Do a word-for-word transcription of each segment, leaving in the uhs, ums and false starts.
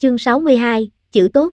Chương sáu mươi hai, chữ tốt.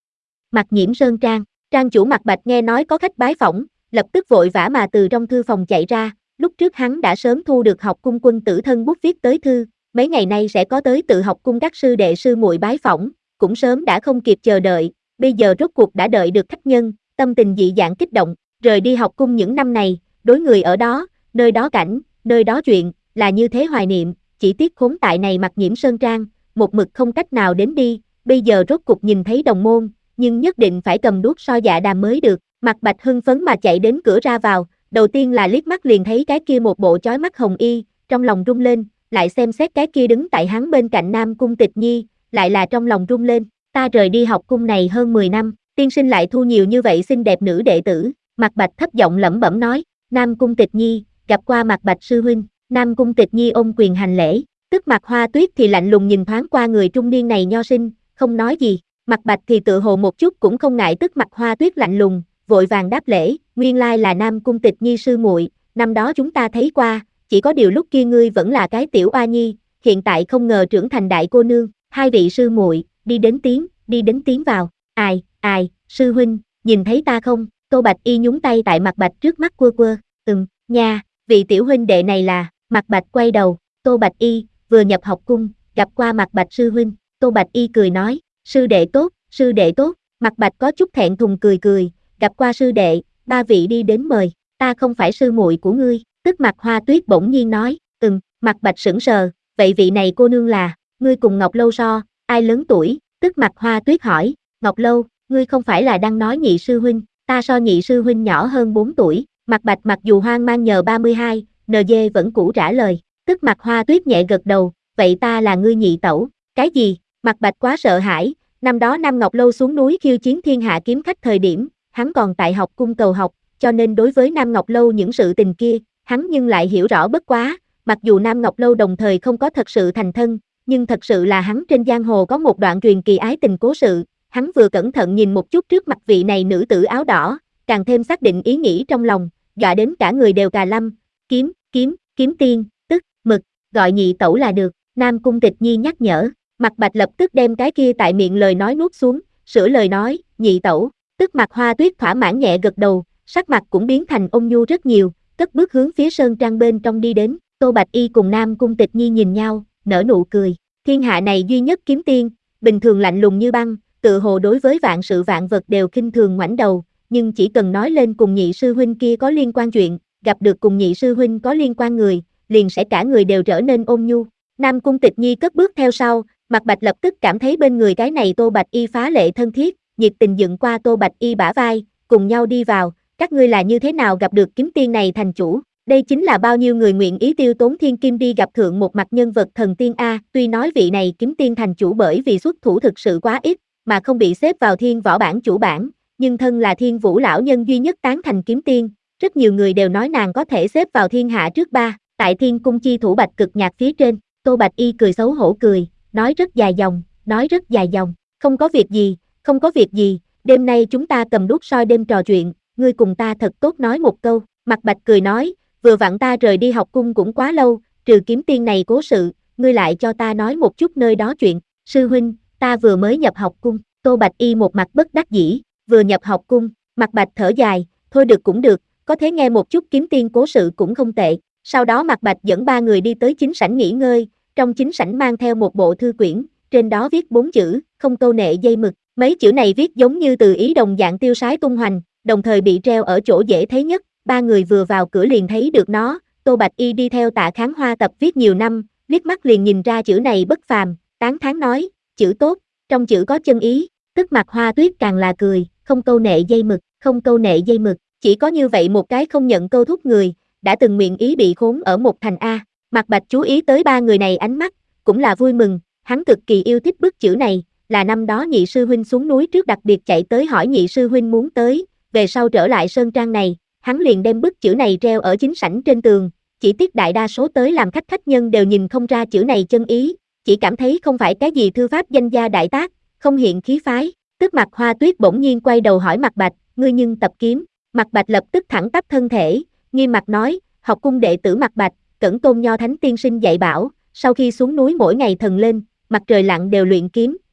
Mạc Nhiễm Sơn trang, trang chủ Mạc Bạch nghe nói có khách bái phỏng, lập tức vội vã mà từ trong thư phòng chạy ra, lúc trước hắn đã sớm thu được học cung quân tử thân bút viết tới thư, mấy ngày nay sẽ có tới tự học cung các sư đệ sư muội bái phỏng, cũng sớm đã không kịp chờ đợi, bây giờ rốt cuộc đã đợi được khách nhân, tâm tình dị dạng kích động, rời đi học cung những năm này, đối người ở đó, nơi đó cảnh, nơi đó chuyện, là như thế hoài niệm, chỉ tiếc khốn tại này Mạc Nhiễm Sơn trang, một mực không cách nào đến đi, bây giờ rốt cuộc nhìn thấy đồng môn, nhưng nhất định phải cầm đuốc so dạ đàm mới được, Mạc Bạch hưng phấn mà chạy đến cửa ra vào, đầu tiên là liếc mắt liền thấy cái kia một bộ chói mắt hồng y, trong lòng rung lên, lại xem xét cái kia đứng tại hắn bên cạnh Nam Cung Tịch Nhi, lại là trong lòng rung lên, ta rời đi học cung này hơn mười năm, tiên sinh lại thu nhiều như vậy xinh đẹp nữ đệ tử, Mạc Bạch thấp giọng lẩm bẩm nói, Nam Cung Tịch Nhi, gặp qua Mạc Bạch sư huynh, Nam Cung Tịch Nhi ôm quyền hành lễ, tức Mạc Hoa Tuyết thì lạnh lùng nhìn thoáng qua người trung niên này nho sinh, không nói gì, Mạc Bạch thì tự hồ một chút cũng không ngại tức Mạc Hoa Tuyết lạnh lùng, vội vàng đáp lễ, nguyên lai là Nam Cung Tịch Nhi sư muội, năm đó chúng ta thấy qua, chỉ có điều lúc kia ngươi vẫn là cái tiểu oa nhi, hiện tại không ngờ trưởng thành đại cô nương, hai vị sư muội, đi đến tiếng, đi đến tiếng vào, ai, ai, sư huynh, nhìn thấy ta không, Tô Bạch Y nhúng tay tại Mạc Bạch trước mắt quơ quơ, ừm, nha, vị tiểu huynh đệ này là, Mạc Bạch quay đầu, Tô Bạch Y, vừa nhập học cung, gặp qua Mạc Bạch sư huynh, Tô Bạch Y cười nói, sư đệ tốt, sư đệ tốt, Mạc Bạch có chút thẹn thùng cười cười, gặp qua sư đệ, ba vị đi đến mời, ta không phải sư muội của ngươi, tức Mạc Hoa Tuyết bỗng nhiên nói, ừm, Mạc Bạch sững sờ, vậy vị này cô nương là, ngươi cùng Ngọc Lâu so, ai lớn tuổi, tức Mạc Hoa Tuyết hỏi, Ngọc Lâu, ngươi không phải là đang nói nhị sư huynh, ta so nhị sư huynh nhỏ hơn bốn tuổi, Mạc Bạch mặc dù hoang mang nhờ ba mươi hai, en giê vẫn cũ trả lời, tức Mạc Hoa Tuyết nhẹ gật đầu, vậy ta là ngươi nhị tẩu, cái gì, Mạc Bạch quá sợ hãi, năm đó Nam Ngọc Lâu xuống núi khiêu chiến thiên hạ kiếm khách thời điểm, hắn còn tại học cung cầu học, cho nên đối với Nam Ngọc Lâu những sự tình kia, hắn nhưng lại hiểu rõ bất quá, mặc dù Nam Ngọc Lâu đồng thời không có thật sự thành thân, nhưng thật sự là hắn trên giang hồ có một đoạn truyền kỳ ái tình cố sự, hắn vừa cẩn thận nhìn một chút trước mặt vị này nữ tử áo đỏ, càng thêm xác định ý nghĩ trong lòng, dọa đến cả người đều cà lâm, kiếm, kiếm, kiếm tiên, tức, mực, gọi nhị tẩu là được, Nam Cung Tịch Nhi nhắc nhở, Mạc Bạch lập tức đem cái kia tại miệng lời nói nuốt xuống, sửa lời nói, nhị tẩu, tức Mạc Hoa Tuyết thỏa mãn nhẹ gật đầu, sắc mặt cũng biến thành ôn nhu rất nhiều, cất bước hướng phía sơn trang bên trong đi đến, Tô Bạch Y cùng Nam Cung Tịch Nhi nhìn nhau, nở nụ cười, thiên hạ này duy nhất kiếm tiên, bình thường lạnh lùng như băng, tự hồ đối với vạn sự vạn vật đều khinh thường ngoảnh đầu, nhưng chỉ cần nói lên cùng nhị sư huynh kia có liên quan chuyện, gặp được cùng nhị sư huynh có liên quan người, liền sẽ cả người đều trở nên ôn nhu. Nam Cung Tịch Nhi cất bước theo sau, Mạc Bạch lập tức cảm thấy bên người cái này Tô Bạch Y phá lệ thân thiết, nhiệt tình dựng qua Tô Bạch Y bả vai, cùng nhau đi vào, các ngươi là như thế nào gặp được kiếm tiên này thành chủ, đây chính là bao nhiêu người nguyện ý tiêu tốn thiên kim đi gặp thượng một mặt nhân vật thần tiên A, tuy nói vị này kiếm tiên thành chủ bởi vì xuất thủ thực sự quá ít, mà không bị xếp vào thiên võ bảng chủ bảng, nhưng thân là thiên vũ lão nhân duy nhất tán thành kiếm tiên, rất nhiều người đều nói nàng có thể xếp vào thiên hạ trước ba, tại thiên cung chi thủ bạch cực nhạc phía trên, Tô Bạch Y cười xấu hổ cười, nói rất dài dòng, nói rất dài dòng, không có việc gì, không có việc gì, đêm nay chúng ta cầm đuốc soi đêm trò chuyện, ngươi cùng ta thật tốt nói một câu, Mạc Bạch cười nói, vừa vặn ta rời đi học cung cũng quá lâu, trừ kiếm tiên này cố sự, ngươi lại cho ta nói một chút nơi đó chuyện, sư huynh, ta vừa mới nhập học cung, Tô Bạch Y một mặt bất đắc dĩ, vừa nhập học cung, Mạc Bạch thở dài, thôi được cũng được, có thể nghe một chút kiếm tiên cố sự cũng không tệ, sau đó Mạc Bạch dẫn ba người đi tới chính sảnh nghỉ ngơi, trong chính sảnh mang theo một bộ thư quyển, trên đó viết bốn chữ, không câu nệ dây mực, mấy chữ này viết giống như từ ý đồng dạng tiêu sái tung hoành, đồng thời bị treo ở chỗ dễ thấy nhất, ba người vừa vào cửa liền thấy được nó, Tô Bạch Y đi theo Tạ Kháng Hoa tập viết nhiều năm, liếc mắt liền nhìn ra chữ này bất phàm, tán thán nói, chữ tốt, trong chữ có chân ý, tức Mạc Hoa Tuyết càng là cười, không câu nệ dây mực, không câu nệ dây mực, chỉ có như vậy một cái không nhận câu thúc người, đã từng nguyện ý bị khốn ở một thành A, Mạc Bạch chú ý tới ba người này ánh mắt, cũng là vui mừng, hắn cực kỳ yêu thích bức chữ này, là năm đó nhị sư huynh xuống núi trước đặc biệt chạy tới hỏi nhị sư huynh muốn tới, về sau trở lại sơn trang này, hắn liền đem bức chữ này treo ở chính sảnh trên tường, chỉ tiếc đại đa số tới làm khách khách nhân đều nhìn không ra chữ này chân ý, chỉ cảm thấy không phải cái gì thư pháp danh gia đại tác, không hiện khí phái, tức Mạc Hoa Tuyết bỗng nhiên quay đầu hỏi Mạc Bạch, ngươi nhưng tập kiếm, Mạc Bạch lập tức thẳng tắp thân thể, nghiêm mặt nói, học cung đệ tử Mạc Bạch, Cẩn Tôn Nho Thánh tiên sinh dạy bảo, sau khi xuống núi mỗi ngày thần lên, mặt trời lặn đều luyện kiếm,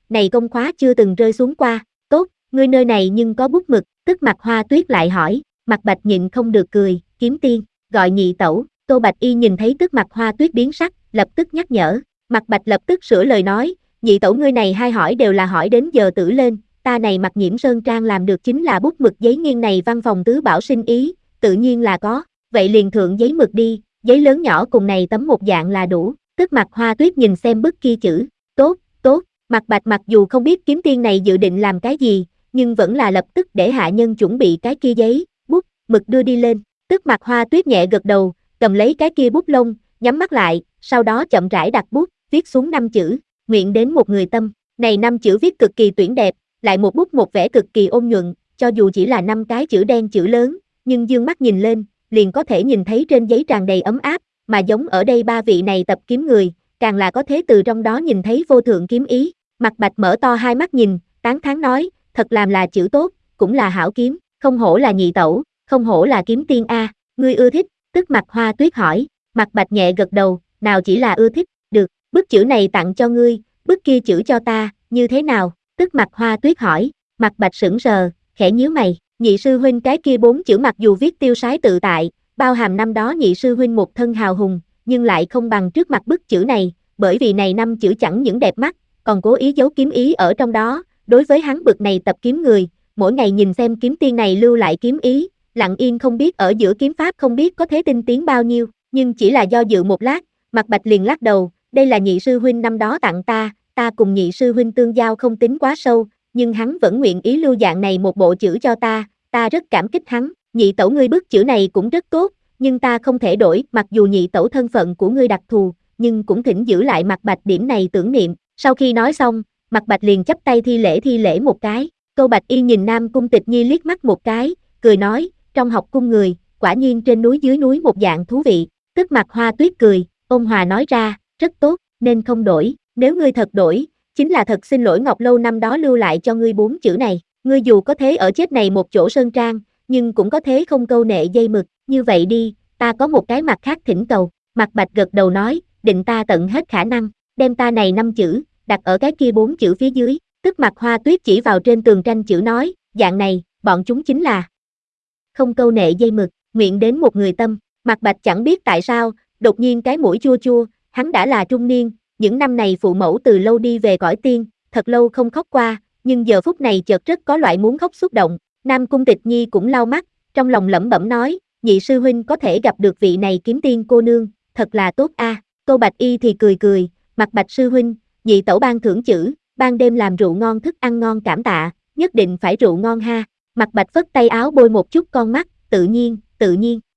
này công khóa chưa từng rơi xuống qua, tốt, ngươi nơi này nhưng có bút mực, tức Mạc Hoa Tuyết lại hỏi, Mạc Bạch nhịn không được cười, kiếm tiên, gọi nhị tẩu, Tô Bạch Y nhìn thấy tức Mạc Hoa Tuyết biến sắc, lập tức nhắc nhở, Mạc Bạch lập tức sửa lời nói, nhị tẩu ngươi này hai hỏi đều là hỏi đến giờ tử lên, ta này Mặc Nhiễm Sơn Trang làm được chính là bút mực giấy nghiêng này văn phòng tứ bảo sinh ý, tự nhiên là có, vậy liền thượng giấy mực đi, giấy lớn nhỏ cùng này tấm một dạng là đủ, tức Mạc Hoa Tuyết nhìn xem bức kia chữ, tốt, tốt, Mạc Bạch mặc dù không biết kiếm tiên này dự định làm cái gì, nhưng vẫn là lập tức để hạ nhân chuẩn bị cái kia giấy, bút, mực đưa đi lên, tức Mạc Hoa Tuyết nhẹ gật đầu, cầm lấy cái kia bút lông, nhắm mắt lại, sau đó chậm rãi đặt bút, viết xuống năm chữ, nguyện đến một người tâm, này năm chữ viết cực kỳ tuyển đẹp, lại một bút một vẽ cực kỳ ôn nhuận, cho dù chỉ là năm cái chữ đen chữ lớn, nhưng dương mắt nhìn lên, liền có thể nhìn thấy trên giấy tràn đầy ấm áp, mà giống ở đây ba vị này tập kiếm người, càng là có thể từ trong đó nhìn thấy vô thượng kiếm ý. Mạc Bạch mở to hai mắt nhìn, tán thán nói, thật làm là chữ tốt, cũng là hảo kiếm, không hổ là nhị tẩu, không hổ là kiếm tiên a, ngươi ưa thích, tức Mạc Hoa Tuyết hỏi, Mạc Bạch nhẹ gật đầu, nào chỉ là ưa thích, được, bức chữ này tặng cho ngươi, bức kia chữ cho ta, như thế nào, tức Mạc Hoa Tuyết hỏi, Mạc Bạch sững sờ, khẽ nhíu mày, nhị sư huynh cái kia bốn chữ mặc dù viết tiêu sái tự tại, bao hàm năm đó nhị sư huynh một thân hào hùng, nhưng lại không bằng trước mặt bức chữ này, bởi vì này năm chữ chẳng những đẹp mắt, còn cố ý giấu kiếm ý ở trong đó, đối với hắn bực này tập kiếm người, mỗi ngày nhìn xem kiếm tiên này lưu lại kiếm ý, lặng yên không biết ở giữa kiếm pháp không biết có thế tinh tiến bao nhiêu, nhưng chỉ là do dự một lát, Mạc Bạch liền lắc đầu, đây là nhị sư huynh năm đó tặng ta, ta cùng nhị sư huynh tương giao không tính quá sâu, nhưng hắn vẫn nguyện ý lưu dạng này một bộ chữ cho ta, ta rất cảm kích hắn, nhị tẩu ngươi bức chữ này cũng rất tốt, nhưng ta không thể đổi, mặc dù nhị tẩu thân phận của ngươi đặc thù, nhưng cũng thỉnh giữ lại Mạc Bạch điểm này tưởng niệm, sau khi nói xong, Mạc Bạch liền chắp tay thi lễ thi lễ một cái, Câu Bạch Y nhìn Nam Cung Tịch Nhi liếc mắt một cái, cười nói, trong học cung người, quả nhiên trên núi dưới núi một dạng thú vị, tức Mạc Hoa Tuyết cười, ôn hòa nói ra, rất tốt, nên không đổi, nếu ngươi thật đổi, chính là thật xin lỗi Ngọc Lâu năm đó lưu lại cho ngươi bốn chữ này, ngươi dù có thế ở chết này một chỗ sơn trang, nhưng cũng có thế không câu nệ dây mực, như vậy đi, ta có một cái mặt khác thỉnh cầu, Mạc Bạch gật đầu nói, định ta tận hết khả năng, đem ta này năm chữ, đặt ở cái kia bốn chữ phía dưới, tức Mạc Hoa Tuyết chỉ vào trên tường tranh chữ nói, dạng này, bọn chúng chính là không câu nệ dây mực, nguyện đến một người tâm, Mạc Bạch chẳng biết tại sao, đột nhiên cái mũi chua chua, hắn đã là trung niên, những năm này phụ mẫu từ lâu đi về cõi tiên, thật lâu không khóc qua, nhưng giờ phút này chợt rất có loại muốn khóc xúc động, Nam Cung Tịch Nhi cũng lau mắt, trong lòng lẩm bẩm nói, nhị sư huynh có thể gặp được vị này kiếm tiên cô nương, thật là tốt a. À. Câu Bạch Y thì cười cười, Mạc Bạch sư huynh, nhị tẩu ban thưởng chữ, ban đêm làm rượu ngon thức ăn ngon cảm tạ, nhất định phải rượu ngon ha. Mạc Bạch phất tay áo bôi một chút con mắt, tự nhiên, tự nhiên.